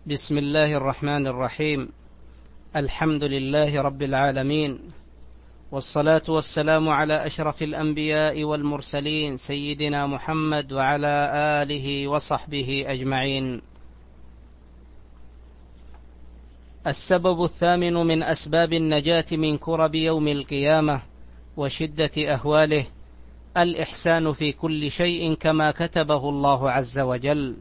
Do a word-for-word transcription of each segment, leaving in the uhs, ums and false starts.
بسم الله الرحمن الرحيم. الحمد لله رب العالمين، والصلاة والسلام على أشرف الأنبياء والمرسلين سيدنا محمد وعلى آله وصحبه أجمعين. السبب الثامن من أسباب النجاة من كرب يوم القيامة وشدة أهواله الإحسان في كل شيء كما كتبه الله عز وجل.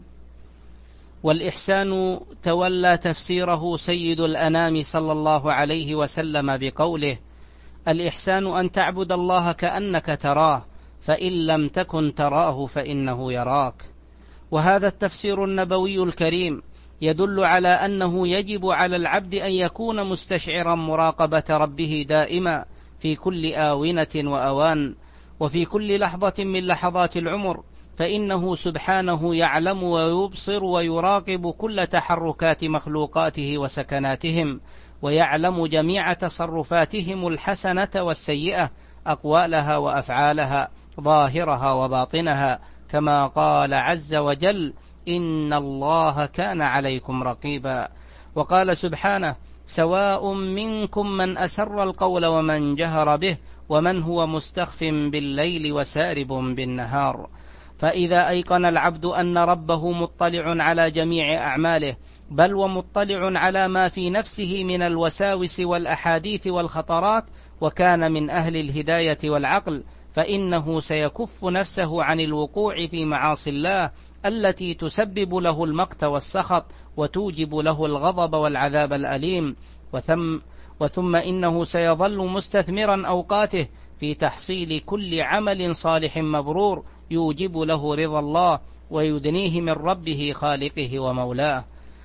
والإحسان تولى تفسيره سيد الأنام صلى الله عليه وسلم بقوله: الإحسان أن تعبد الله كأنك تراه فإن لم تكن تراه فإنه يراك. وهذا التفسير النبوي الكريم يدل على أنه يجب على العبد أن يكون مستشعرا مراقبة ربه دائما في كل آونة وأوان وفي كل لحظة من لحظات العمر، فإنه سبحانه يعلم ويبصر ويراقب كل تحركات مخلوقاته وسكناتهم، ويعلم جميع تصرفاتهم الحسنة والسيئة، أقوالها وأفعالها، ظاهرها وباطنها، كما قال عز وجل: إن الله كان عليكم رقيبا. وقال سبحانه: سواء منكم من أسر القول ومن جهر به ومن هو مستخف بالليل وسارب بالنهار. فإذا أيقن العبد أن ربه مطلع على جميع أعماله، بل ومطلع على ما في نفسه من الوساوس والأحاديث والخطرات، وكان من أهل الهداية والعقل، فإنه سيكف نفسه عن الوقوع في معاصي الله التي تسبب له المقت والسخط وتوجب له الغضب والعذاب الأليم. وثم, وثم إنه سيظل مستثمرا أوقاته في تحصيل كل عمل صالح مبرور يوجب له رضا الله ويدنيه من ربه خالقه ومولاه.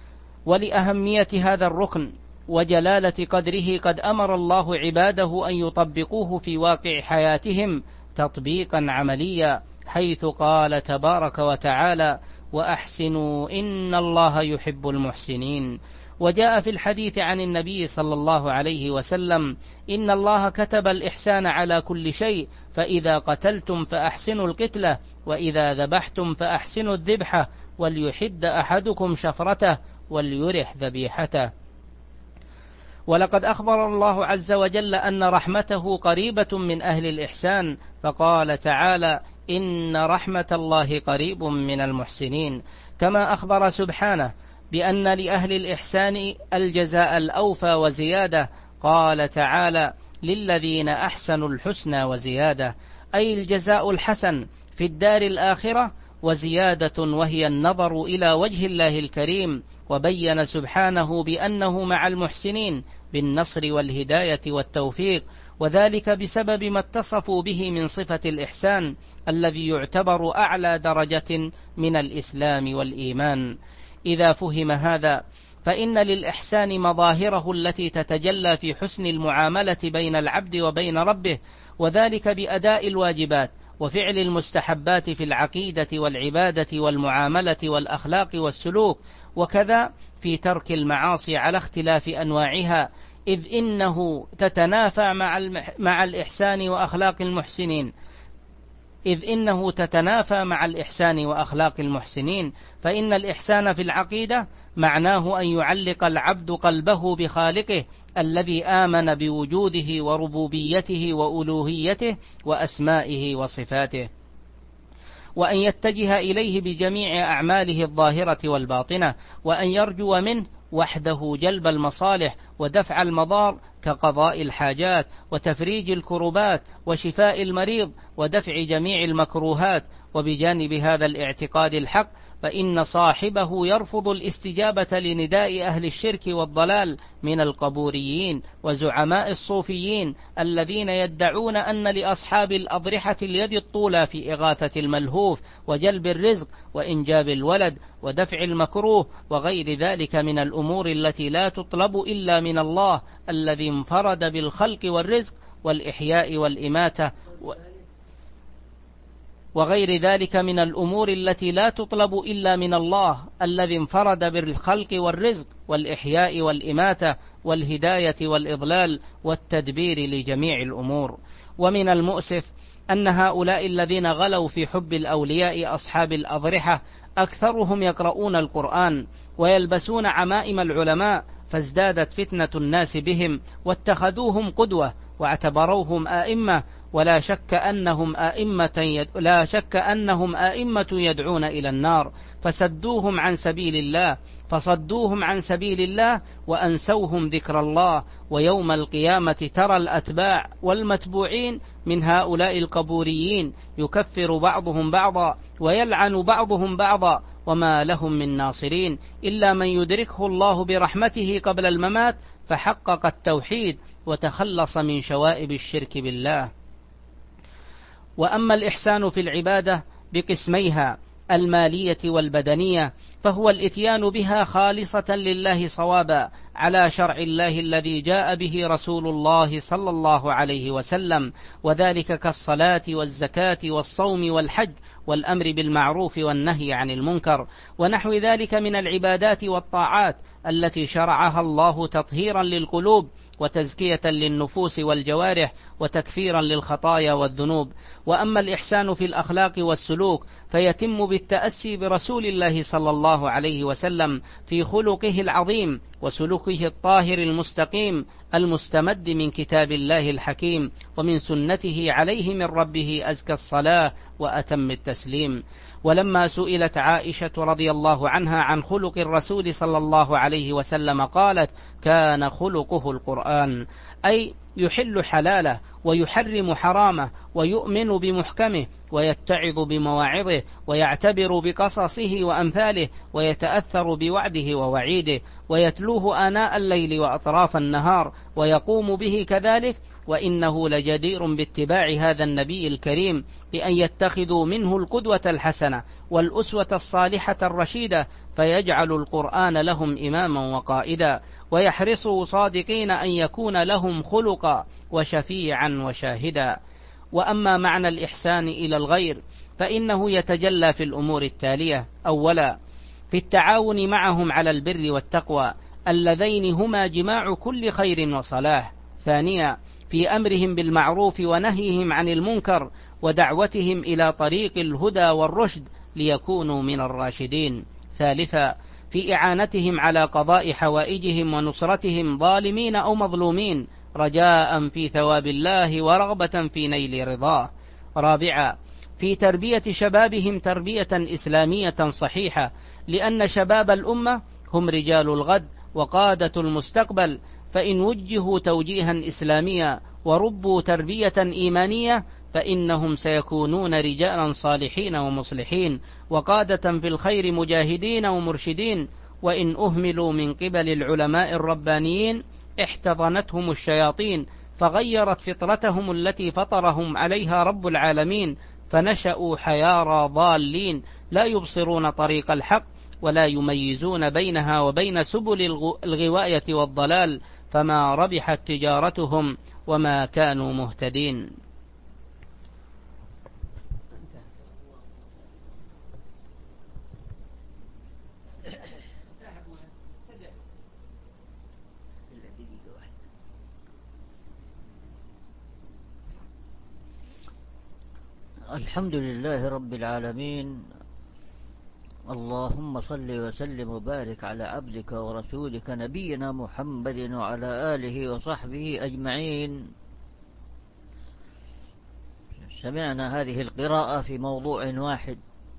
ولأهمية هذا الركن وجلالة قدره قد أمر الله عباده أن يطبقوه في واقع حياتهم تطبيقا عمليا، حيث قال تبارك وتعالى: وأحسنوا إن الله يحب المحسنين. وجاء في الحديث عن النبي صلى الله عليه وسلم: إن الله كتب الإحسان على كل شيء، فإذا قتلتم فأحسنوا القتلة، وإذا ذبحتم فأحسنوا الذبحة، وليحد أحدكم شفرته وليرح ذبيحته. ولقد أخبر الله عز وجل أن رحمته قريبة من أهل الإحسان، فقال تعالى: إن رحمة الله قريب من المحسنين. كما أخبر سبحانه بأن لأهل الإحسان الجزاء الأوفى وزيادة، قال تعالى: للذين أحسنوا الحسنى وزيادة، أي الجزاء الحسن في الدار الآخرة وزيادة، وهي النظر إلى وجه الله الكريم. وبين سبحانه بأنه مع المحسنين بالنصر والهداية والتوفيق، وذلك بسبب ما اتصفوا به من صفة الإحسان الذي يعتبر أعلى درجة من الإسلام والإيمان. إذا فهم هذا فإن للإحسان مظاهره التي تتجلى في حسن المعاملة بين العبد وبين ربه، وذلك بأداء الواجبات وفعل المستحبات في العقيدة والعبادة والمعاملة والأخلاق والسلوك، وكذا في ترك المعاصي على اختلاف أنواعها، إذ إنه تتنافى مع, مع الإحسان وأخلاق المحسنين إذ إنه تتنافى مع الإحسان وأخلاق المحسنين. فإن الإحسان في العقيدة معناه أن يعلق العبد قلبه بخالقه الذي آمن بوجوده وربوبيته وألوهيته وأسمائه وصفاته، وأن يتجه إليه بجميع أعماله الظاهرة والباطنة، وأن يرجو منه وحده جلب المصالح ودفع المضار كقضاء الحاجات وتفريج الكربات وشفاء المريض ودفع جميع المكروهات. وبجانب هذا الاعتقاد الحق فإن صاحبه يرفض الاستجابة لنداء أهل الشرك والضلال من القبوريين وزعماء الصوفيين الذين يدعون أن لأصحاب الأضرحة اليد الطولى في إغاثة الملهوف وجلب الرزق وإنجاب الولد ودفع المكروه وغير ذلك من الأمور التي لا تطلب إلا من الله الذي انفرد بالخلق والرزق والإحياء والإماتة و وغير ذلك من الأمور التي لا تطلب إلا من الله الذي انفرد بالخلق والرزق والإحياء والإماتة والهداية والإضلال والتدبير لجميع الأمور. ومن المؤسف أن هؤلاء الذين غلوا في حب الأولياء أصحاب الأضرحة أكثرهم يقرؤون القرآن ويلبسون عمائم العلماء، فازدادت فتنة الناس بهم واتخذوهم قدوة واعتبروهم آئمة، ولا شك أنهم آئمة يد... لا شك أنهم آئمة يدعون إلى النار، فسدوهم عن سبيل الله فصدوهم عن سبيل الله وأنسوهم ذكر الله. ويوم القيامة ترى الأتباع والمتبوعين من هؤلاء القبوريين يكفر بعضهم بعضا ويلعن بعضهم بعضا، وما لهم من ناصرين إلا من يدركه الله برحمته قبل الممات فحقق التوحيد وتخلص من شوائب الشرك بالله. وأما الإحسان في العبادة بقسميها المالية والبدنية، فهو الإتيان بها خالصة لله صوابا على شرع الله الذي جاء به رسول الله صلى الله عليه وسلم، وذلك كالصلاة والزكاة والصوم والحج والأمر بالمعروف والنهي عن المنكر ونحو ذلك من العبادات والطاعات التي شرعها الله تطهيرا للقلوب وتزكية للنفوس والجوارح وتكفيرا للخطايا والذنوب. وأما الإحسان في الأخلاق والسلوك فيتم بالتأسي برسول الله صلى الله عليه وسلم في خلقه العظيم وسلوكه الطاهر المستقيم المستمد من كتاب الله الحكيم ومن سنته عليه من ربه أزكى الصلاة وأتم التسليم. ولما سئلت عائشة رضي الله عنها عن خلق الرسول صلى الله عليه وسلم قالت: كان خلقه القرآن، أي يحل حلاله ويحرم حرامه ويؤمن بمحكمه ويتعظ بمواعظه ويعتبر بقصصه وأمثاله ويتأثر بوعده ووعيده ويتلوه آناء الليل وأطراف النهار ويقوم به كذلك. وإنه لجدير باتباع هذا النبي الكريم بأن يتخذوا منه القدوة الحسنة والأسوة الصالحة الرشيدة، فيجعل القرآن لهم إماما وقائدا، ويحرصوا صادقين أن يكون لهم خلقا وشفيعا وشاهدا. وأما معنى الإحسان إلى الغير فإنه يتجلى في الأمور التالية: أولا، في التعاون معهم على البر والتقوى اللذين هما جماع كل خير وصلاح. ثانيا، في أمرهم بالمعروف ونهيهم عن المنكر ودعوتهم إلى طريق الهدى والرشد ليكونوا من الراشدين. ثالثا، في إعانتهم على قضاء حوائجهم ونصرتهم ظالمين أو مظلومين رجاء في ثواب الله ورغبة في نيل رضاه. رابعا، في تربية شبابهم تربية إسلامية صحيحة، لأن شباب الأمة هم رجال الغد وقادة المستقبل، فإن وجهوا توجيها إسلاميا وربوا تربية إيمانية فإنهم سيكونون رجالا صالحين ومصلحين وقادة في الخير مجاهدين ومرشدين. وإن أهملوا من قبل العلماء الربانيين احتضنتهم الشياطين فغيرت فطرتهم التي فطرهم عليها رب العالمين، فنشأوا حيارى ضالين لا يبصرون طريق الحق ولا يميزون بينها وبين سبل الغواية والضلال، فما ربحت تجارتهم وما كانوا مهتدين. الحمد لله رب العالمين، اللهم صل وسلم وبارك على عبدك ورسولك نبينا محمد وعلى آله وصحبه أجمعين. سمعنا هذه القراءة في موضوع واحد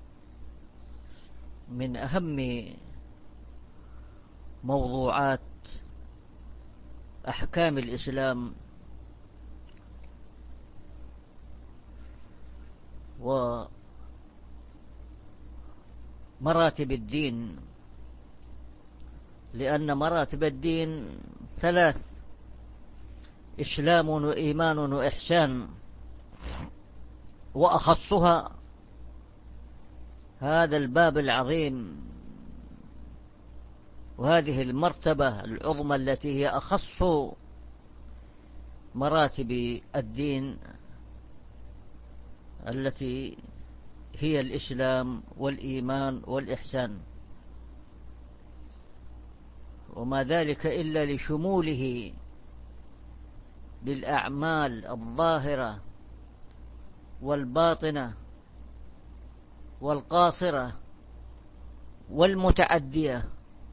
من أهم موضوعات أحكام الإسلام ومراتب الدين، لأن مراتب الدين ثلاث: إسلام وإيمان وإحسان، وأخصها هذا الباب العظيم وهذه المرتبة العظمى التي هي أخص مراتب الدين، التي هي الإسلام والإيمان والإحسان، وما ذلك إلا لشموله للأعمال الظاهرة والباطنة والقاصرة والمتعدية.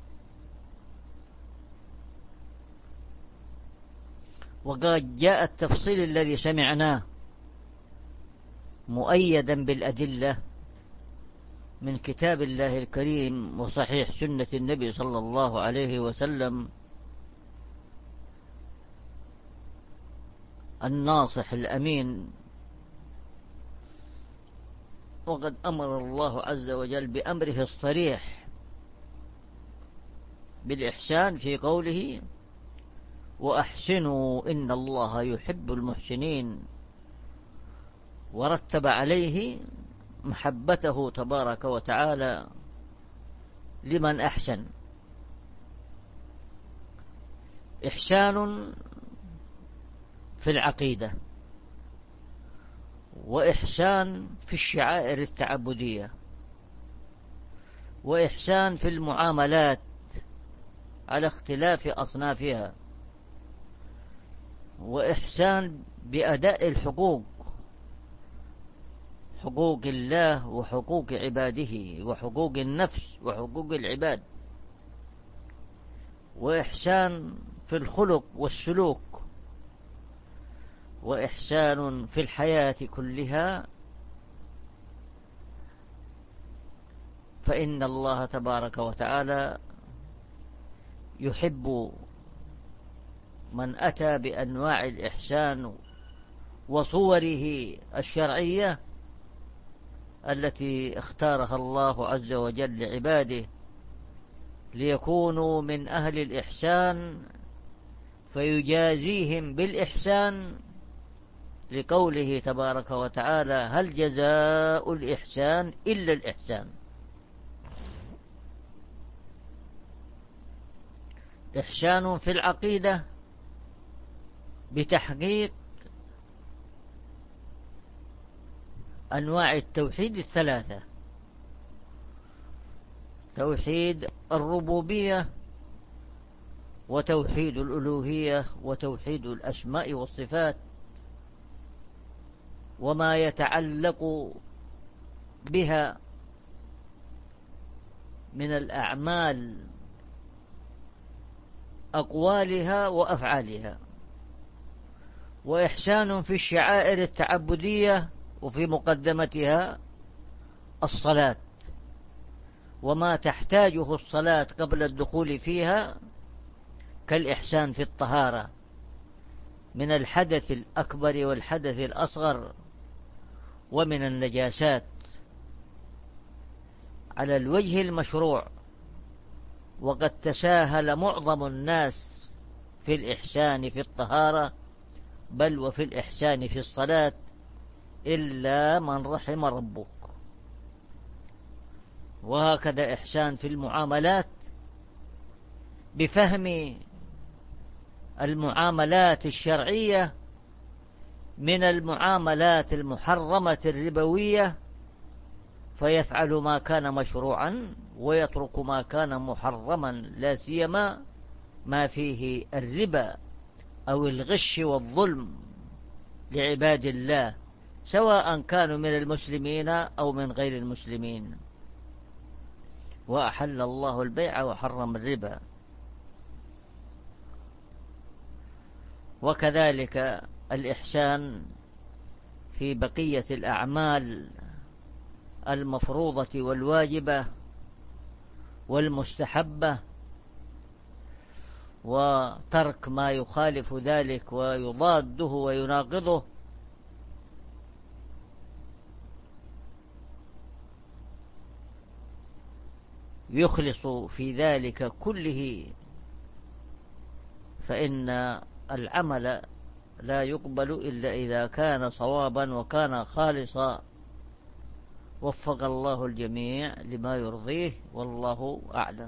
وقد جاء التفصيل الذي سمعناه مؤيدا بالأدلة من كتاب الله الكريم وصحيح سنة النبي صلى الله عليه وسلم الناصح الأمين. وقد أمر الله عز وجل بأمره الصريح بالإحسان في قوله: وأحسنوا إن الله يحب المحسنين، ورتب عليه محبته تبارك وتعالى لمن أحسن. إحسان في العقيدة، وإحسان في الشعائر التعبدية، وإحسان في المعاملات على اختلاف أصنافها، وإحسان بأداء الحقوق، حقوق الله وحقوق عباده وحقوق النفس وحقوق العباد، وإحسان في الخلق والسلوك، وإحسان في الحياة كلها. فإن الله تبارك وتعالى يحب من أتى بأنواع الإحسان وصوره الشرعية التي اختارها الله عز وجل لعباده ليكونوا من أهل الإحسان، فيجازيهم بالإحسان، لقوله تبارك وتعالى: هل جزاء الإحسان إلا الإحسان. إحسان في العقيدة بتحقيق أنواع التوحيد الثلاثة: توحيد الربوبية، وتوحيد الألوهية، وتوحيد الأسماء والصفات، وما يتعلق بها من الأعمال، أقوالها وأفعالها. وإحسان في الشعائر التعبدية، وفي مقدمتها الصلاة وما تحتاجه الصلاة قبل الدخول فيها، كالإحسان في الطهارة من الحدث الأكبر والحدث الأصغر ومن النجاسات على الوجه المشروع. وقد تساهل معظم الناس في الإحسان في الطهارة، بل وفي الإحسان في الصلاة، إلا من رحم ربك. وهكذا إحسان في المعاملات بفهم المعاملات الشرعية من المعاملات المحرمة الربوية، فيفعل ما كان مشروعا ويترك ما كان محرما، لا سيما ما فيه الربا أو الغش والظلم لعباد الله، سواء كانوا من المسلمين أو من غير المسلمين. وأحل الله البيع وحرم الربا. وكذلك الإحسان في بقية الأعمال المفروضة والواجبة والمستحبة، وترك ما يخالف ذلك ويضاده ويناقضه. يخلص في ذلك كله، فإن العمل لا يقبل إلا إذا كان صوابا وكان خالصا. وفق الله الجميع لما يرضيه، والله أعلم.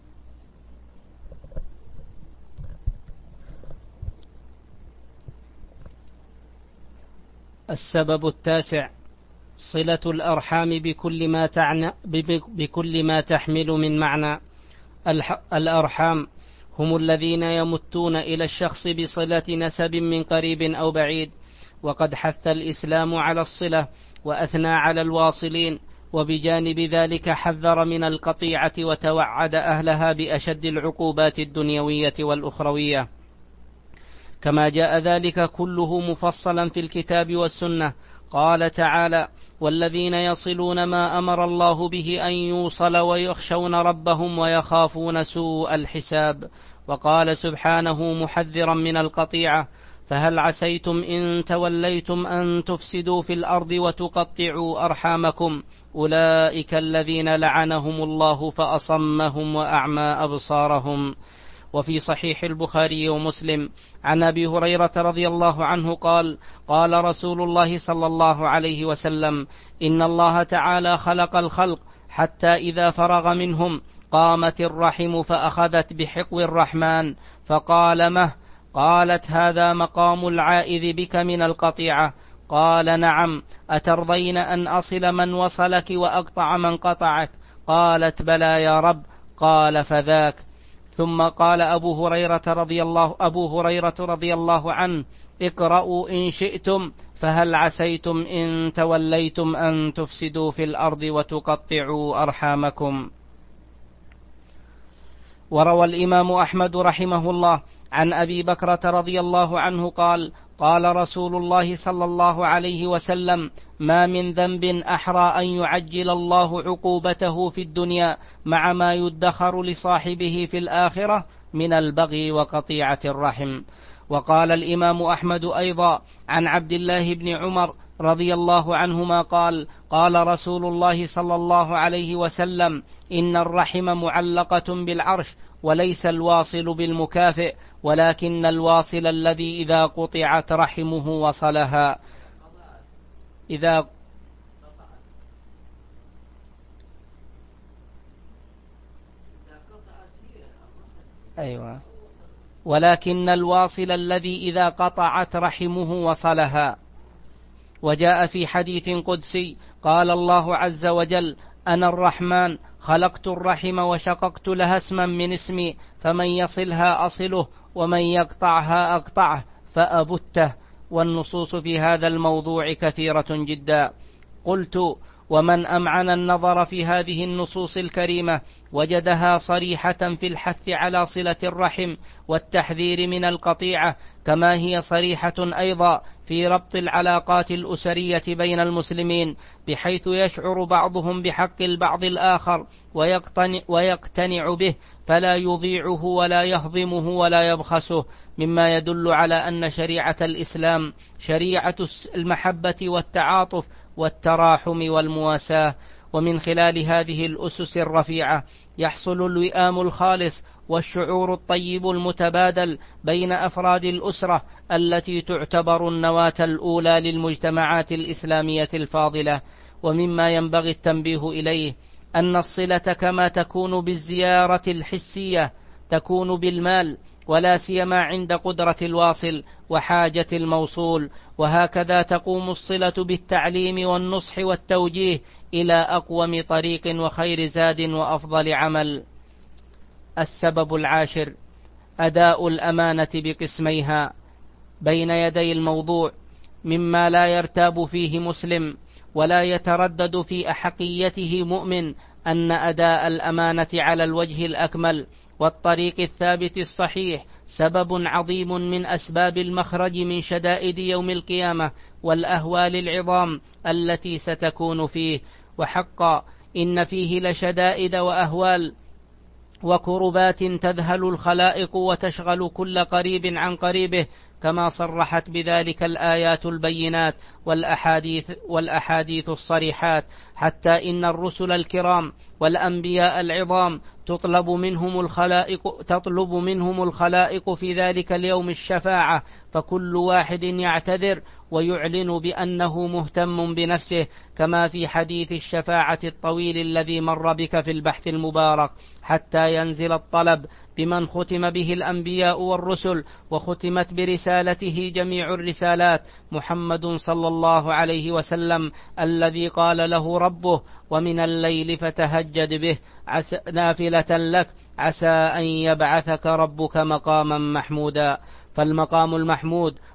السبب التاسع: صلة الأرحام بكل ما تعنى بكل ما تحمل من معنى. الأرحام هم الذين يمتون إلى الشخص بصلة نسب من قريب أو بعيد، وقد حث الإسلام على الصلة وأثنى على الواصلين، وبجانب ذلك حذر من القطيعة وتوعد أهلها بأشد العقوبات الدنيوية والأخروية، كما جاء ذلك كله مفصلا في الكتاب والسنة. قال تعالى: والذين يصلون ما أمر الله به أن يوصل ويخشون ربهم ويخافون سوء الحساب. وقال سبحانه محذرا من القطيعة: فهل عسيتم إن توليتم أن تفسدوا في الأرض وتقطعوا أرحامكم أولئك الذين لعنهم الله فأصمهم وأعمى أبصارهم. وفي صحيح البخاري ومسلم عن أبي هريرة رضي الله عنه قال: قال رسول الله صلى الله عليه وسلم: إن الله تعالى خلق الخلق حتى إذا فرغ منهم قامت الرحم فأخذت بحقو الرحمن فقال: مه؟ قالت: هذا مقام العائذ بك من القطيعة. قال: نعم، أترضين أن أصل من وصلك وأقطع من قطعك؟ قالت: بلى يا رب. قال: فذاك. ثم قال أبو هريرة رضي الله, أبو هريرة رضي الله عنه: اقرأوا إن شئتم فهل عسيتم إن توليتم أن تفسدوا في الأرض وتقطعوا أرحامكم. وروى الإمام أحمد رحمه الله عن أبي بكرة رضي الله عنه قال: قال رسول الله صلى الله عليه وسلم: ما من ذنب أحرى أن يعجل الله عقوبته في الدنيا مع ما يدخر لصاحبه في الآخرة من البغي وقطيعة الرحم. وقال الإمام أحمد أيضا عن عبد الله بن عمر رضي الله عنهما قال: قال رسول الله صلى الله عليه وسلم: إن الرحم معلقة بالعرش، وليس الواصل بالمكافئ، ولكن الواصل الذي إذا قطعت رحمه وصلها. إذا أيوة ولكن الواصل الذي إذا قطعت رحمه وصلها. وجاء في حديث قدسي: قال الله عز وجل: أنا الرحمن خلقت الرحم وشققت لها اسما من اسمي، فمن يصلها أصله ومن يقطعها أقطعه فأبته. والنصوص في هذا الموضوع كثيرة جدا. قلت: ومن أمعن النظر في هذه النصوص الكريمة وجدها صريحة في الحث على صلة الرحم والتحذير من القطيعة، كما هي صريحة أيضا في ربط العلاقات الأسرية بين المسلمين، بحيث يشعر بعضهم بحق البعض الآخر ويقتنع, ويقتنع به، فلا يضيعه ولا يهضمه ولا يبخسه، مما يدل على أن شريعة الإسلام شريعة المحبة والتعاطف والتراحم والمواساة. ومن خلال هذه الأسس الرفيعة يحصل الوئام الخالص والشعور الطيب المتبادل بين أفراد الأسرة التي تعتبر النواة الأولى للمجتمعات الإسلامية الفاضلة. ومما ينبغي التنبيه إليه أن الصلة كما تكون بالزيارة الحسية تكون بالمال، ولا سيما عند قدرة الواصل وحاجة الموصول، وهكذا تقوم الصلة بالتعليم والنصح والتوجيه إلى أقوم طريق وخير زاد وأفضل عمل. السبب العاشر: أداء الأمانة بقسميها. بين يدي الموضوع مما لا يرتاب فيه مسلم ولا يتردد في أحقيته مؤمن أن أداء الأمانة على الوجه الأكمل والطريق الثابت الصحيح سبب عظيم من أسباب المخرج من شدائد يوم القيامة والأهوال العظام التي ستكون فيه. وحقا إن فيه لشدائد وأهوال وكربات تذهل الخلائق وتشغل كل قريب عن قريبه، كما صرحت بذلك الآيات البينات والأحاديث, والأحاديث الصريحات، حتى إن الرسل الكرام والأنبياء العظام تطلب منهم الخلائق, تطلب منهم الخلائق في ذلك اليوم الشفاعة، فكل واحد يعتذر ويعلن بأنه مهتم بنفسه، كما في حديث الشفاعة الطويل الذي مر بك في البحث المبارك، حتى ينزل الطلب بمن ختم به الأنبياء والرسل وختمت برسالته جميع الرسالات، محمد صلى الله عليه وسلم، الذي قال له ربه: ومن الليل فتهجد به عسى نافلة لك عسى أن يبعثك ربك مقاما محمودا. فالمقام المحمود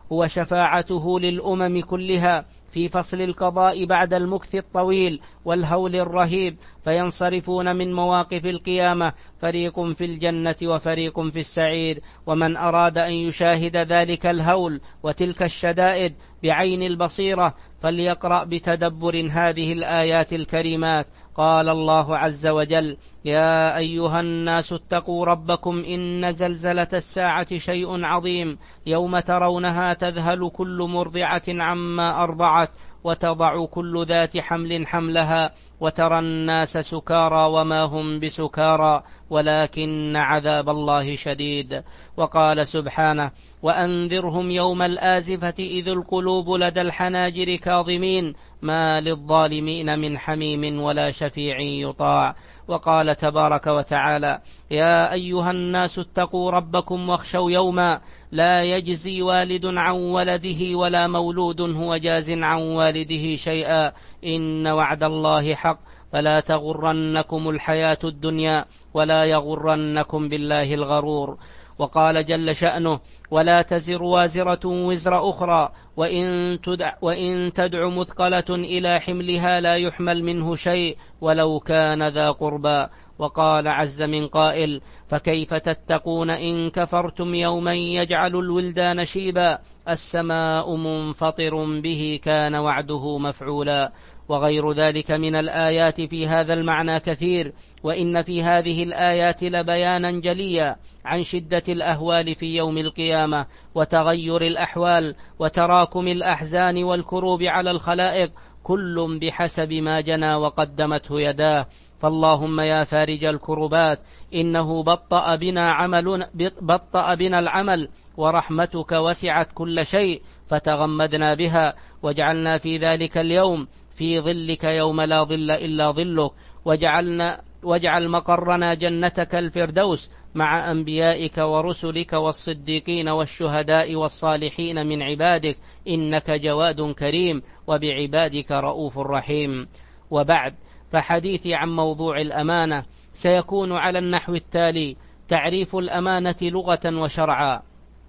هو شفاعته للأمم كلها في فصل القضاء بعد المكث الطويل والهول الرهيب، فينصرفون من مواقف القيامة فريق في الجنة وفريق في السعير. ومن أراد أن يشاهد ذلك الهول وتلك الشدائد بعين البصيرة فليقرأ بتدبر هذه الآيات الكريمات. قال الله عز وجل: يا أيها الناس اتقوا ربكم إن زلزلة الساعة شيء عظيم، يوم ترونها تذهل كل مرضعة عما أرضعت وتضع كل ذات حمل حملها وترى الناس سكارى وما هم بسكارى ولكن عذاب الله شديد. وقال سبحانه: وأنذرهم يوم الآزفة إذ القلوب لدى الحناجر كاظمين ما للظالمين من حميم ولا شفيع يطاع. وقال تبارك وتعالى: يا أيها الناس اتقوا ربكم واخشوا يوما لا يجزي والد عن ولده ولا مولود هو جاز عن والده شيئا إن وعد الله حق فلا تغرنكم الحياة الدنيا ولا يغرنكم بالله الغرور. وقال جل شأنه: ولا تزر وازرة وزر أخرى وإن تدع, وإن تدع مثقلة إلى حملها لا يحمل منه شيء ولو كان ذا قربى. وقال عز من قائل: فكيف تتقون إن كفرتم يوما يجعل الولدان شيبا السماء منفطر به كان وعده مفعولا. وغير ذلك من الآيات في هذا المعنى كثير، وإن في هذه الآيات لبيانا جليا عن شدة الأهوال في يوم القيامة وتغير الأحوال وتراكم الأحزان والكروب على الخلائق، كل بحسب ما جنى وقدمته يداه. فاللهم يا فارج الكربات إنه بطأ بنا, عمل بطأ بنا العمل ورحمتك وسعت كل شيء فتغمدنا بها، واجعلنا في ذلك اليوم في ظلك يوم لا ظل إلا ظلك، وجعلنا واجعل مقرنا جنتك الفردوس مع أنبيائك ورسلك والصديقين والشهداء والصالحين من عبادك إنك جواد كريم وبعبادك رؤوف رحيم. وبعد، فحديثي عن موضوع الأمانة سيكون على النحو التالي: تعريف الأمانة لغة وشرعا،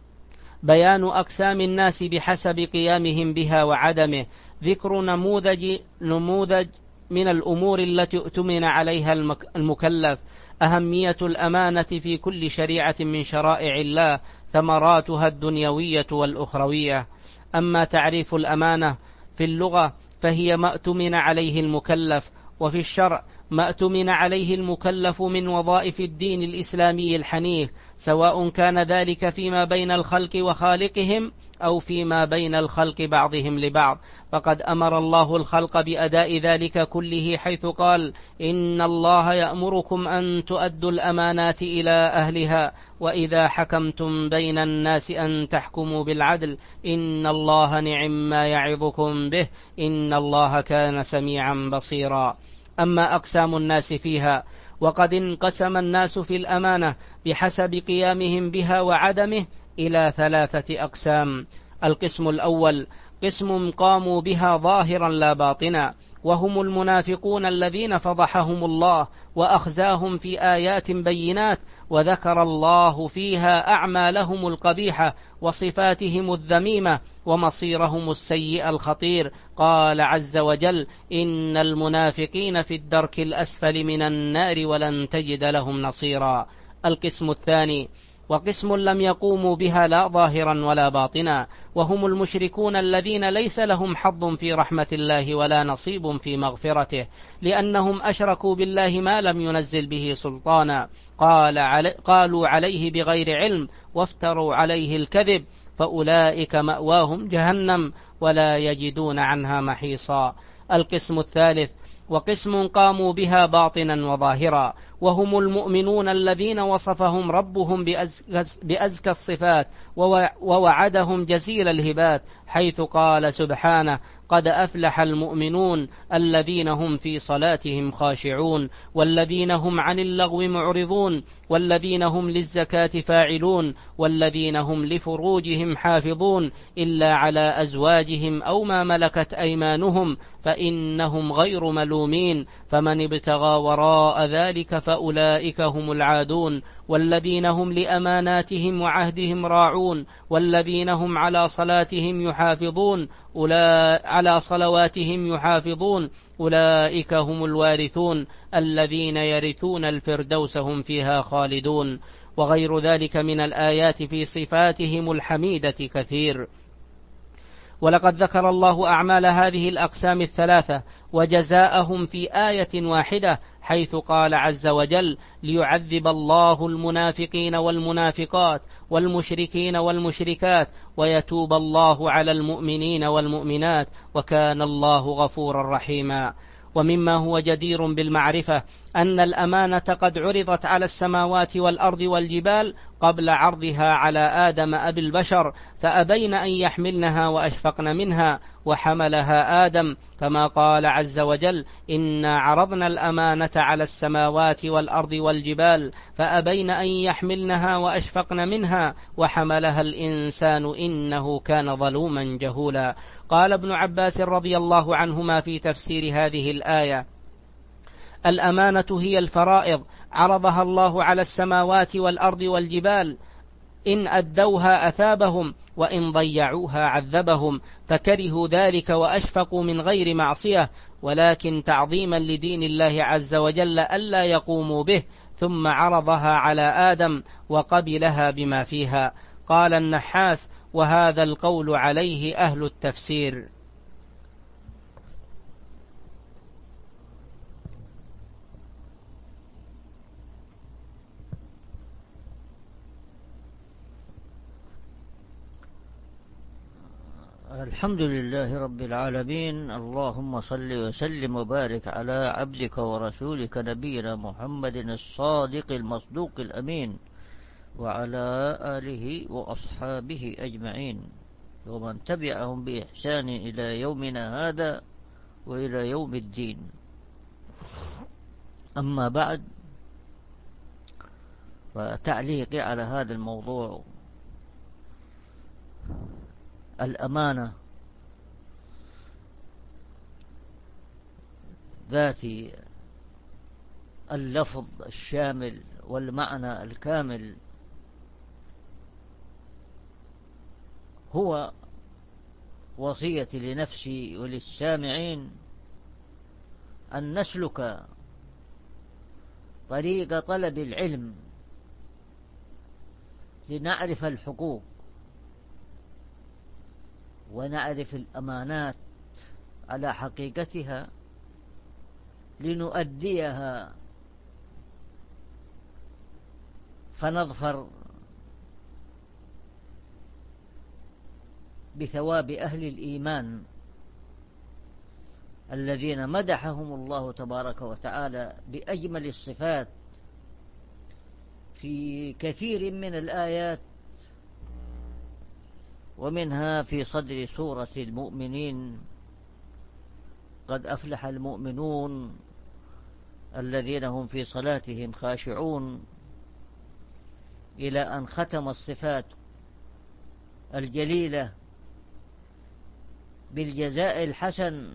بيان أقسام الناس بحسب قيامهم بها وعدمه، ذكر نموذج, نموذج من الأمور التي اؤتمن عليها المكلف، أهمية الأمانة في كل شريعة من شرائع الله، ثمراتها الدنيوية والأخروية. أما تعريف الأمانة في اللغة فهي ما اؤتمن عليه المكلف، وفي الشرع ما اؤتمن عليه المكلف من وظائف الدين الإسلامي الحنيف، سواء كان ذلك فيما بين الخلق وخالقهم أو فيما بين الخلق بعضهم لبعض. فقد أمر الله الخلق بأداء ذلك كله، حيث قال: إن الله يأمركم أن تؤدوا الأمانات إلى أهلها وإذا حكمتم بين الناس أن تحكموا بالعدل إن الله نعم ما يعظكم به إن الله كان سميعا بصيرا. أما أقسام الناس فيها، وقد انقسم الناس في الأمانة بحسب قيامهم بها وعدمه إلى ثلاثة أقسام. القسم الأول قسم قاموا بها ظاهرا لا باطنا، وهم المنافقون الذين فضحهم الله وأخزاهم في آيات بينات، وذكر الله فيها أعمالهم القبيحة وصفاتهم الذميمة ومصيرهم السيء الخطير. قال عز وجل: إن المنافقين في الدرك الأسفل من النار ولن تجد لهم نصيرا. القسم الثاني وقسم لم يقوموا بها لا ظاهرا ولا باطنا، وهم المشركون الذين ليس لهم حظ في رحمة الله ولا نصيب في مغفرته، لأنهم أشركوا بالله ما لم ينزل به سلطانا، قال علي قالوا عليه بغير علم وافتروا عليه الكذب، فأولئك مأواهم جهنم ولا يجدون عنها محيصا. القسم الثالث وقسم قاموا بها باطنا وظاهرا، وهم المؤمنون الذين وصفهم ربهم بأزكى الصفات ووعدهم جزيل الهبات، حيث قال سبحانه: قد أفلح المؤمنون الذين هم في صلاتهم خاشعون والذين هم عن اللغو معرضون والذين هم للزكاة فاعلون والذين هم لفروجهم حافظون إلا على أزواجهم أو ما ملكت أيمانهم فإنهم غير ملومين، فمن ابتغى وراء ذلك فأولئك هم العادون والذين هم لأماناتهم وعهدهم راعون والذين هم على صلاتهم يحافظون أولئك على صلواتهم يحافظون أولئك هم الوارثون الذين يرثون الفردوس هم فيها خالدون. وغير ذلك من الآيات في صفاتهم الحميدة كثير. ولقد ذكر الله أعمال هذه الأقسام الثلاثة وجزاءهم في آية واحدة، حيث قال عز وجل: ليعذب الله المنافقين والمنافقات والمشركين والمشركات ويتوب الله على المؤمنين والمؤمنات وكان الله غفورا رحيما. ومما هو جدير بالمعرفة أن الأمانة قد عرضت على السماوات والأرض والجبال قبل عرضها على آدم أبي البشر، فأبين أن يحملنها وأشفقن منها وحملها آدم، كما قال عز وجل: إنا عرضنا الأمانة على السماوات والأرض والجبال فأبين أن يحملنها وأشفقن منها وحملها الإنسان إنه كان ظلوما جهولا. قال ابن عباس رضي الله عنهما في تفسير هذه الآية: الأمانة هي الفرائض عرضها الله على السماوات والأرض والجبال، إن أدوها أثابهم وإن ضيعوها عذبهم، فكرهوا ذلك وأشفقوا من غير معصية، ولكن تعظيما لدين الله عز وجل ألا يقوموا به، ثم عرضها على آدم وقبلها بما فيها. قال النحاس: وهذا القول عليه أهل التفسير. الحمد لله رب العالمين، اللهم صل وسلم وبارك على عبدك ورسولك نبينا محمد الصادق المصدوق الأمين وعلى آله وأصحابه أجمعين ومن تبعهم بإحسان إلى يومنا هذا وإلى يوم الدين. أما بعد، فتعليقي على هذا الموضوع الأمانة ذات اللفظ الشامل والمعنى الكامل هو وصية لنفسي وللسامعين أن نسلك طريق طلب العلم لنعرف الحقوق ونعرف الأمانات على حقيقتها لنؤديها فنظفر بثواب أهل الإيمان الذين مدحهم الله تبارك وتعالى بأجمل الصفات في كثير من الآيات، ومنها في صدر سورة المؤمنين: قد أفلح المؤمنون الذين هم في صلاتهم خاشعون، إلى أن ختم الصفات الجليلة بالجزاء الحسن،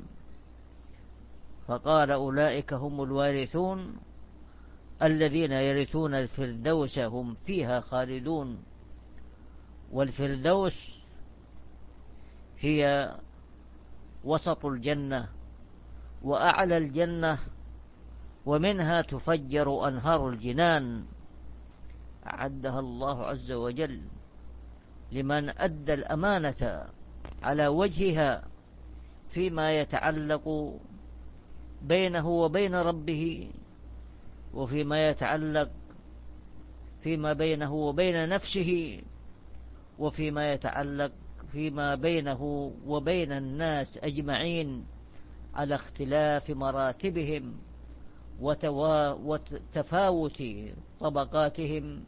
فقال: أولئك هم الوارثون الذين يرثون الفردوس هم فيها خالدون. والفردوس هي وسط الجنة وأعلى الجنة، ومنها تفجر أنهار الجنان، أعدها الله عز وجل لمن أدى الأمانة على وجهها فيما يتعلق بينه وبين ربه، وفيما يتعلق فيما بينه وبين نفسه، وفيما يتعلق فيما بينه وبين الناس أجمعين على اختلاف مراتبهم وتفاوت طبقاتهم.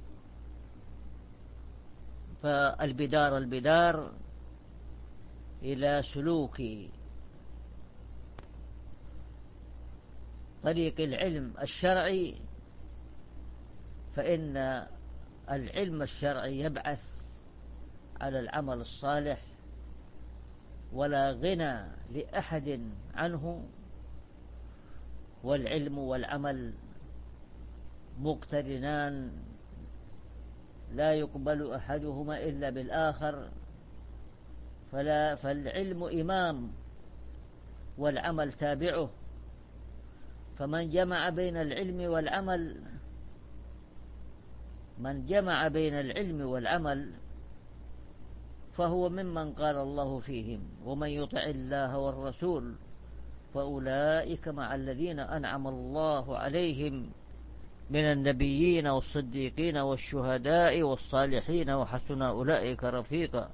فالبدار البدار إلى سلوك طريق العلم الشرعي، فإن العلم الشرعي يبعث على العمل الصالح، ولا غنى لأحد عنه، والعلم والعمل مقترنان لا يقبل أحدهما إلا بالآخر، فلا فالعلم إمام والعمل تابعه، فمن جمع بين العلم والعمل من جمع بين العلم والعمل فهو ممن قال الله فيهم: ومن يطع الله والرسول فأولئك مع الذين أنعم الله عليهم من النبيين والصديقين والشهداء والصالحين وحسن أولئك رفيقا.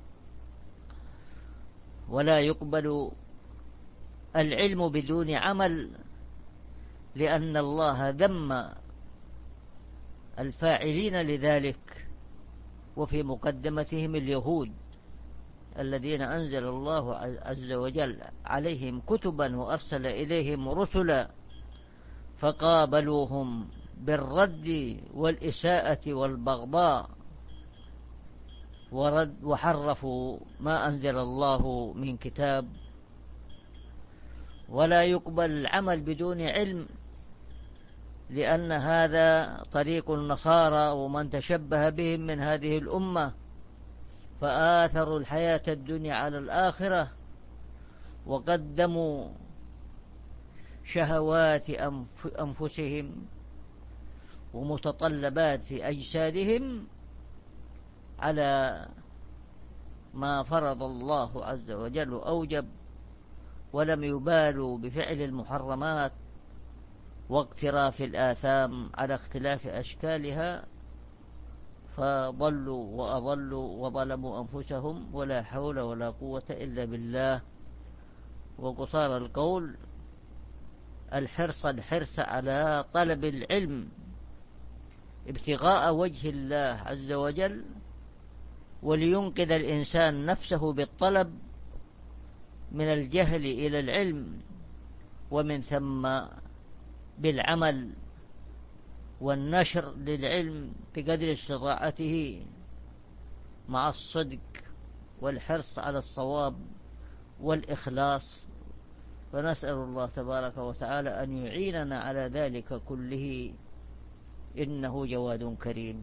ولا يقبل العلم بدون عمل، لأن الله ذم الفاعلين لذلك، وفي مقدمتهم اليهود الذين أنزل الله عز وجل عليهم كتبا وأرسل إليهم رسلا فقابلوهم بالرد والإساءة والبغضاء، ورد وحرفوا ما أنزل الله من كتاب. ولا يقبل العمل بدون علم، لأن هذا طريق النصارى ومن تشبه بهم من هذه الأمة، فآثروا الحياة الدنيا على الآخرة، وقدموا شهوات أنفسهم ومتطلبات أجسادهم على ما فرض الله عز وجل وأوجب، ولم يبالوا بفعل المحرمات واقتراف الآثام على اختلاف أشكالها، فضلوا وأضلوا وظلموا أنفسهم، ولا حول ولا قوة إلا بالله. وقصار القول: الحرص الحرص على طلب العلم ابتغاء وجه الله عز وجل، ولينقذ الإنسان نفسه بالطلب من الجهل إلى العلم، ومن ثم بالعمل والنشر للعلم بقدر استطاعته، مع الصدق والحرص على الصواب والإخلاص. فنسأل الله تبارك وتعالى أن يعيننا على ذلك كله، إنه جواد كريم.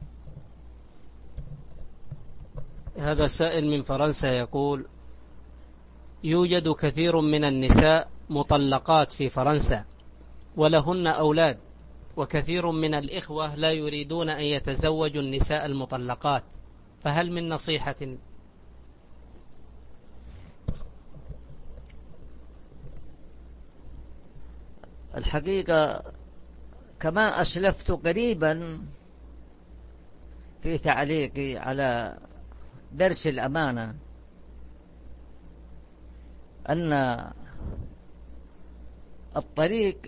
هذا سائل من فرنسا يقول: يوجد كثير من النساء مطلقات في فرنسا ولهن أولاد، وكثير من الإخوة لا يريدون أن يتزوجوا النساء المطلقات، فهل من نصيحة؟ الحقيقة كما أسلفت قريبا في تعليقي على درس الأمانة، أن الطريق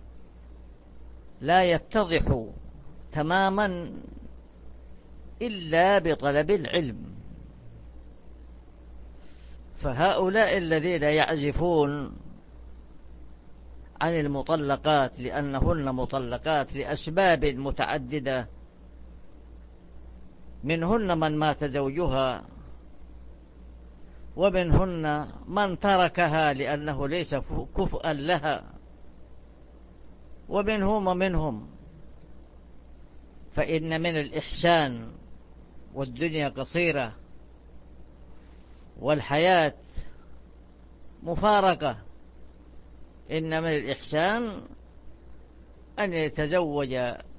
لا يتضح تماما إلا بطلب العلم. فهؤلاء الذين يعزفون عن المطلقات لأنهن مطلقات لأسباب متعددة، منهن من مات زوجها، ومنهن من تركها لأنه ليس كفءا لها، ومنهم ومنهم. فإن من الإحسان، والدنيا قصيرة والحياة مفارقة، إن من الإحسان أن يتزوج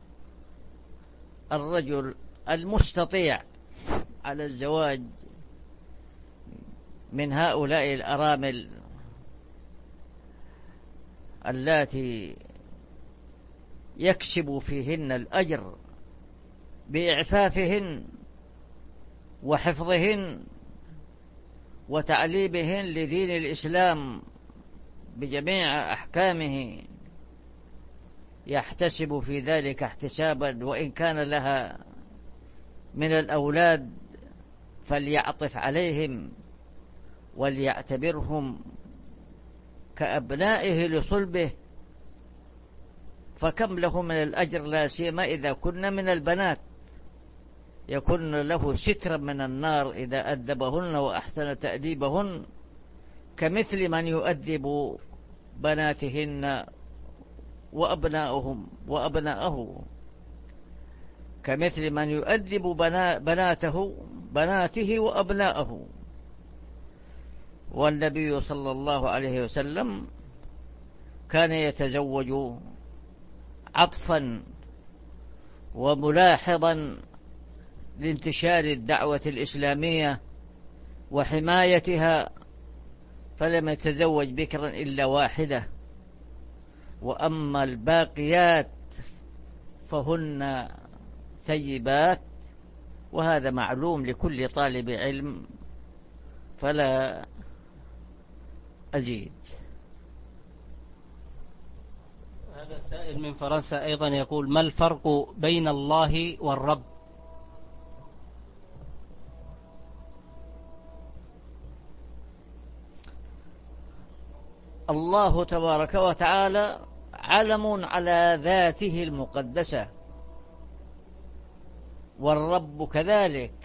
الرجل المستطيع على الزواج من هؤلاء الأرامل اللاتي يكسب فيهن الأجر بإعفافهن وحفظهن وتعليمهن لدين الإسلام بجميع أحكامه، يحتسب في ذلك احتسابا، وإن كان لها من الأولاد فليعطف عليهم وليعتبرهم كأبنائه لصلبه، فكم له من الأجر، لا سيما إذا كنا من البنات، يكون له سترا من النار إذا أدبهن وأحسن تأديبهن، كمثل من يؤدب بناتهن وأبناؤهم وأبناءه، كمثل من يؤدب بناته بناته وأبناءه. والنبي صلى الله عليه وسلم كان يتزوج عطفا وملاحظا لانتشار الدعوة الإسلامية وحمايتها، فلم يتزوج بكرا إلا واحدة، وأما الباقيات فهن ثيبات، وهذا معلوم لكل طالب علم فلا أزيد. هذا سائل من فرنسا أيضا يقول: ما الفرق بين الله والرب؟ الله تبارك وتعالى علم على ذاته المقدسة، والرب كذلك.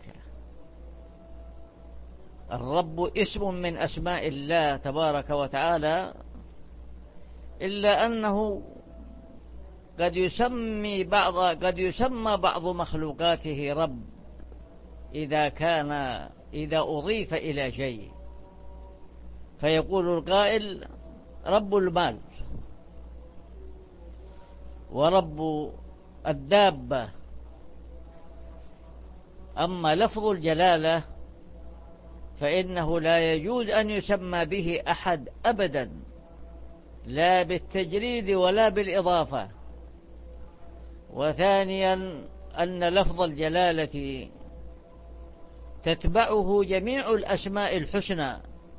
الرب اسم من أسماء الله تبارك وتعالى، إلا أنه قد يسمي بعض قد يسمى بعض مخلوقاته رب إذا كان إذا أضيف إلى شيء، فيقول القائل رب المال ورب الدابة. أما لفظ الجلالة فإنه لا يجوز أن يسمى به أحد أبدا، لا بالتجريد ولا بالإضافة. وثانيا أن لفظ الجلالة تتبعه جميع الأسماء الحسنى،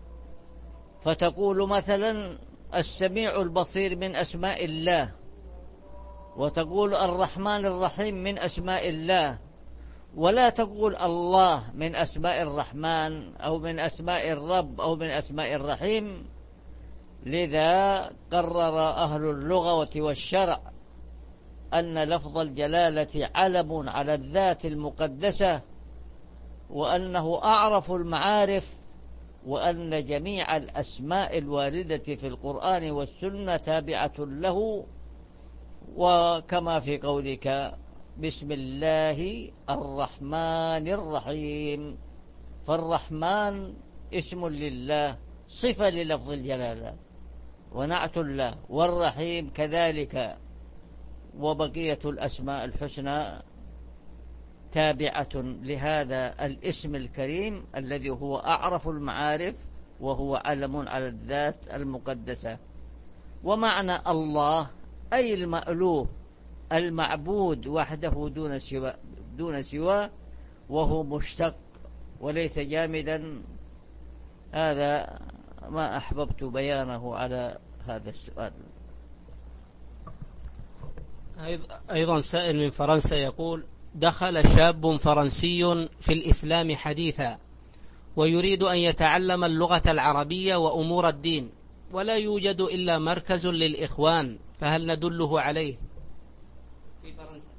فتقول مثلا السميع البصير من أسماء الله، وتقول الرحمن الرحيم من أسماء الله، ولا تقول الله من أسماء الرحمن أو من أسماء الرب أو من أسماء الرحيم. لذا قرر أهل اللغة والشرع أن لفظ الجلالة علم على الذات المقدسة، وأنه أعرف المعارف، وأن جميع الأسماء الواردة في القرآن والسنة تابعة له. وكما في قولك بسم الله الرحمن الرحيم، فالرحمن اسم لله صفة للفظ الجلالة ونعت الله، والرحيم كذلك، وبقية الأسماء الحسنى تابعة لهذا الاسم الكريم الذي هو أعرف المعارف، وهو علم على الذات المقدسة. ومعنى الله أي المألوه المعبود وحده دون سوى دون سوى وهو مشتق وليس جامدا. هذا ما أحببت بيانه على هذا السؤال. أيضا سائل من فرنسا يقول: دخل شاب فرنسي في الإسلام حديثا ويريد أن يتعلم اللغة العربية وأمور الدين، ولا يوجد إلا مركز للإخوان، فهل ندله عليه؟ في فرنسا.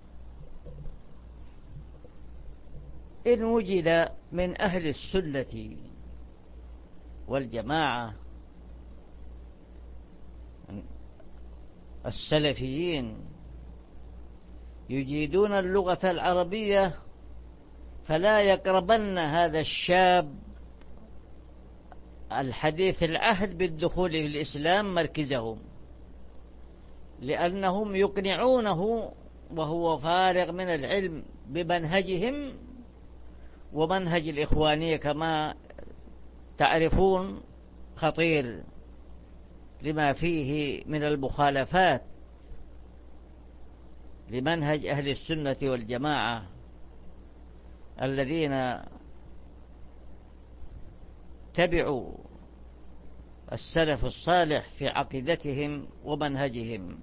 إن وجد من أهل السنة والجماعة السلفيين يجيدون اللغة العربية، فلا يقربن هذا الشاب الحديث العهد بالدخول في الإسلام مركزهم، لأنهم يقنعونه وهو فارغ من العلم بمنهجهم، ومنهج الإخوانية كما تعرفون خطير لما فيه من المخالفات لمنهج أهل السنة والجماعة الذين تبعوا السلف الصالح في عقيدتهم ومنهجهم،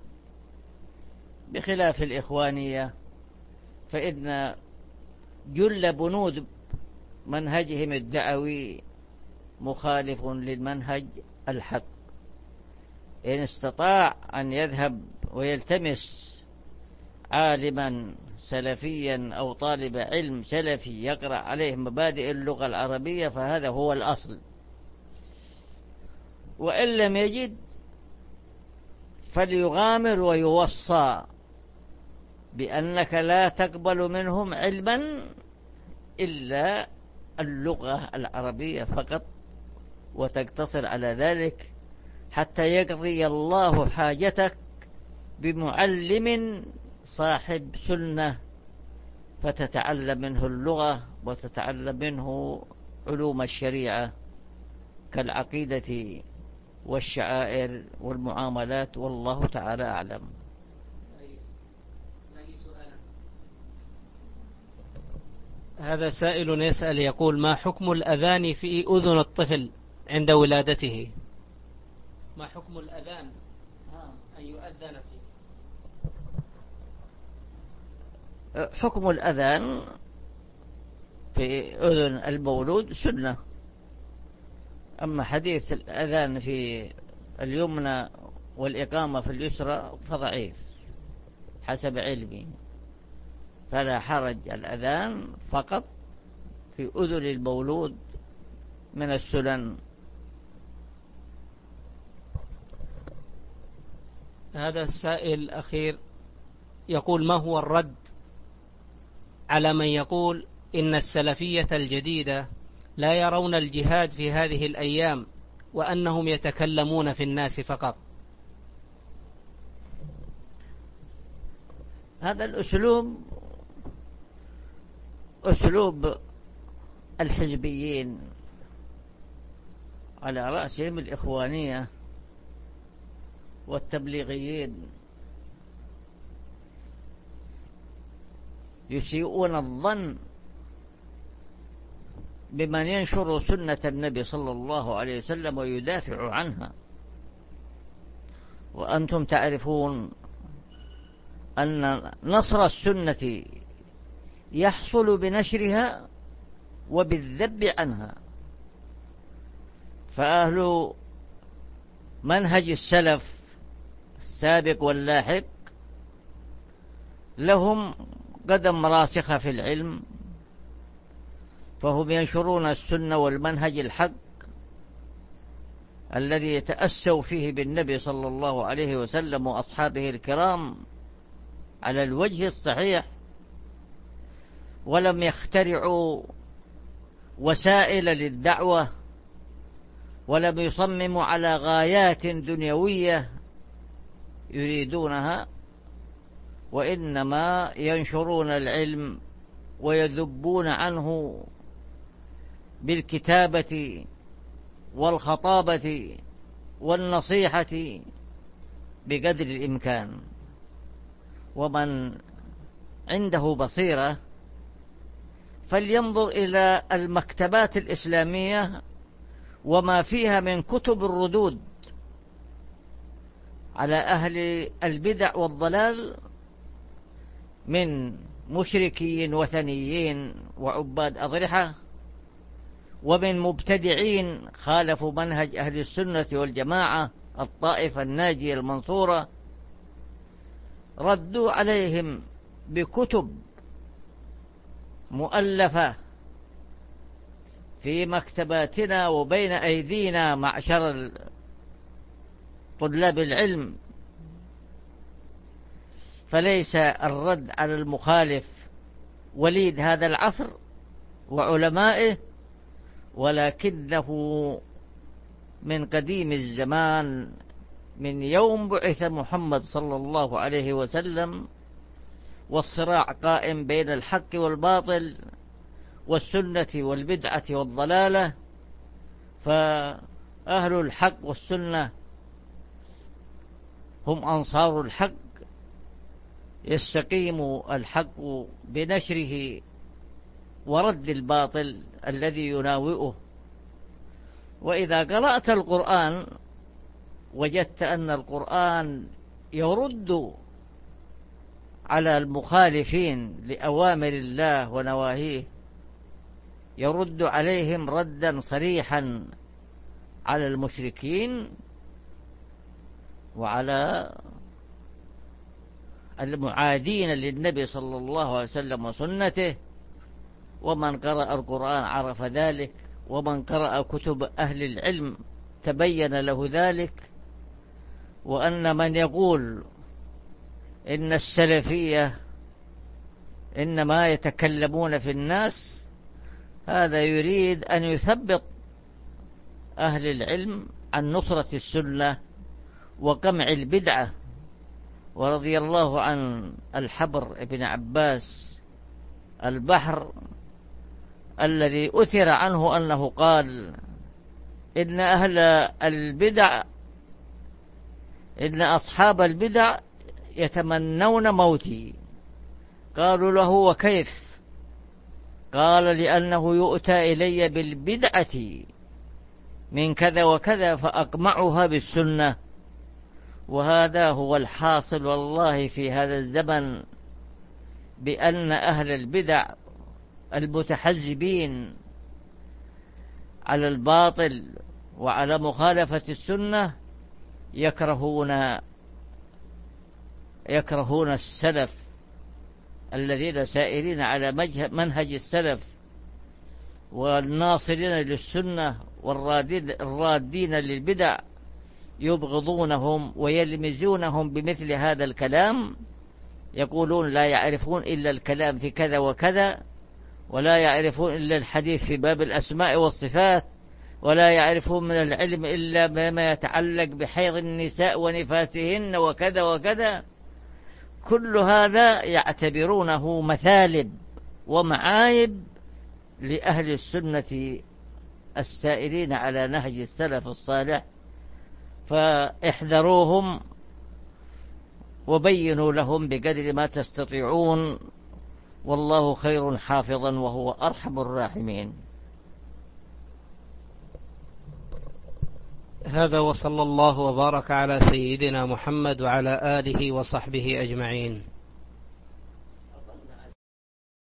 بخلاف الإخوانية فإن جل بنود منهجهم الدعوي مخالف للمنهج الحق. إن استطاع أن يذهب ويلتمس عالما سلفيا أو طالب علم سلفي يقرأ عليه مبادئ اللغة العربية فهذا هو الأصل، وإن لم يجد فليغامر ويوصى بأنك لا تقبل منهم علما إلا اللغة العربية فقط، وتقتصر على ذلك حتى يقضي الله حاجتك بمعلم صاحب سنة، فتتعلم منه اللغة وتتعلم منه علوم الشريعة كالعقيدة والشعائر والمعاملات، والله تعالى أعلم. هذا سائل يسأل يقول: ما حكم الأذان في أذن الطفل عند ولادته؟ ما حكم الأذان أن يؤذن فيه؟ حكم الأذان في أذن المولود سنة، أما حديث الأذان في اليمنى والإقامة في اليسرى فضعيف حسب علمي، فلا حرج، الأذان فقط في أذن المولود من السنن. هذا السائل الأخير يقول: ما هو الرد على من يقول إن السلفية الجديدة لا يرون الجهاد في هذه الأيام وأنهم يتكلمون في الناس فقط؟ هذا الأسلوب أسلوب الحزبيين على رأسهم الإخوانية والتبليغيين، يسيئون الظن بمن ينشر سنة النبي صلى الله عليه وسلم ويدافع عنها، وأنتم تعرفون أن نصر السنة يحصل بنشرها وبالذب عنها. فأهل منهج السلف السابق واللاحق لهم قدم راسخة في العلم، فهم ينشرون السنة والمنهج الحق الذي يتأسوا فيه بالنبي صلى الله عليه وسلم وأصحابه الكرام على الوجه الصحيح، ولم يخترعوا وسائل للدعوة، ولم يصمموا على غايات دنيوية يريدونها، وإنما ينشرون العلم ويذبون عنه بالكتابة والخطابة والنصيحة بقدر الإمكان. ومن عنده بصيرة فلينظر إلى المكتبات الإسلامية وما فيها من كتب الردود على أهل البدع والضلال من مشركين وثنيين وعباد أضرحة، ومن مبتدعين خالفوا منهج أهل السنة والجماعة الطائفة الناجية المنصورة، ردوا عليهم بكتب مؤلفة في مكتباتنا وبين أيدينا معشر طلاب العلم. فليس الرد على المخالف وليد هذا العصر وعلمائه، ولكنه من قديم الزمان، من يوم بعث محمد صلى الله عليه وسلم والصراع قائم بين الحق والباطل والسنة والبدعة والضلالة، فأهل الحق والسنة هم أنصار الحق، يستقيم الحق بنشره ورد الباطل الذي يناوئه. وإذا قرأت القرآن وجدت أن القرآن يرد على المخالفين لأوامر الله ونواهيه، يرد عليهم ردا صريحا على المشركين وعلى المعادين للنبي صلى الله عليه وسلم وسنته. ومن قرأ القرآن عرف ذلك، ومن قرأ كتب أهل العلم تبين له ذلك. وأن من يقول إن السلفية إنما يتكلمون في الناس هذا يريد أن يثبط أهل العلم عن نصرة السنة وقمع البدعة. ورضي الله عن الحبر ابن عباس البحر الذي أثر عنه أنه قال إن أهل البدع إن أصحاب البدع يتمنون موتي. قالوا له وكيف؟ قال لأنه يؤتى إلي بالبدعة من كذا وكذا فأقمعها بالسنة. وهذا هو الحاصل والله في هذا الزمن، بأن أهل البدع المتحزبين على الباطل وعلى مخالفة السنة يكرهون يكرهون السلف الذين سائرين على منهج السلف والناصرين للسنة والرادين الرادين للبدع، يبغضونهم ويلمزونهم بمثل هذا الكلام. يقولون لا يعرفون إلا الكلام في كذا وكذا، ولا يعرفون إلا الحديث في باب الأسماء والصفات، ولا يعرفون من العلم إلا ما يتعلق بحيض النساء ونفاسهن وكذا وكذا. كل هذا يعتبرونه مثالب ومعايب لأهل السنة السائرين على نهج السلف الصالح، فاحذروهم وبينوا لهم بقدر ما تستطيعون، والله خير حافظا وهو أرحم الراحمين. هذا وصلى الله وبارك على سيدنا محمد وعلى آله وصحبه أجمعين.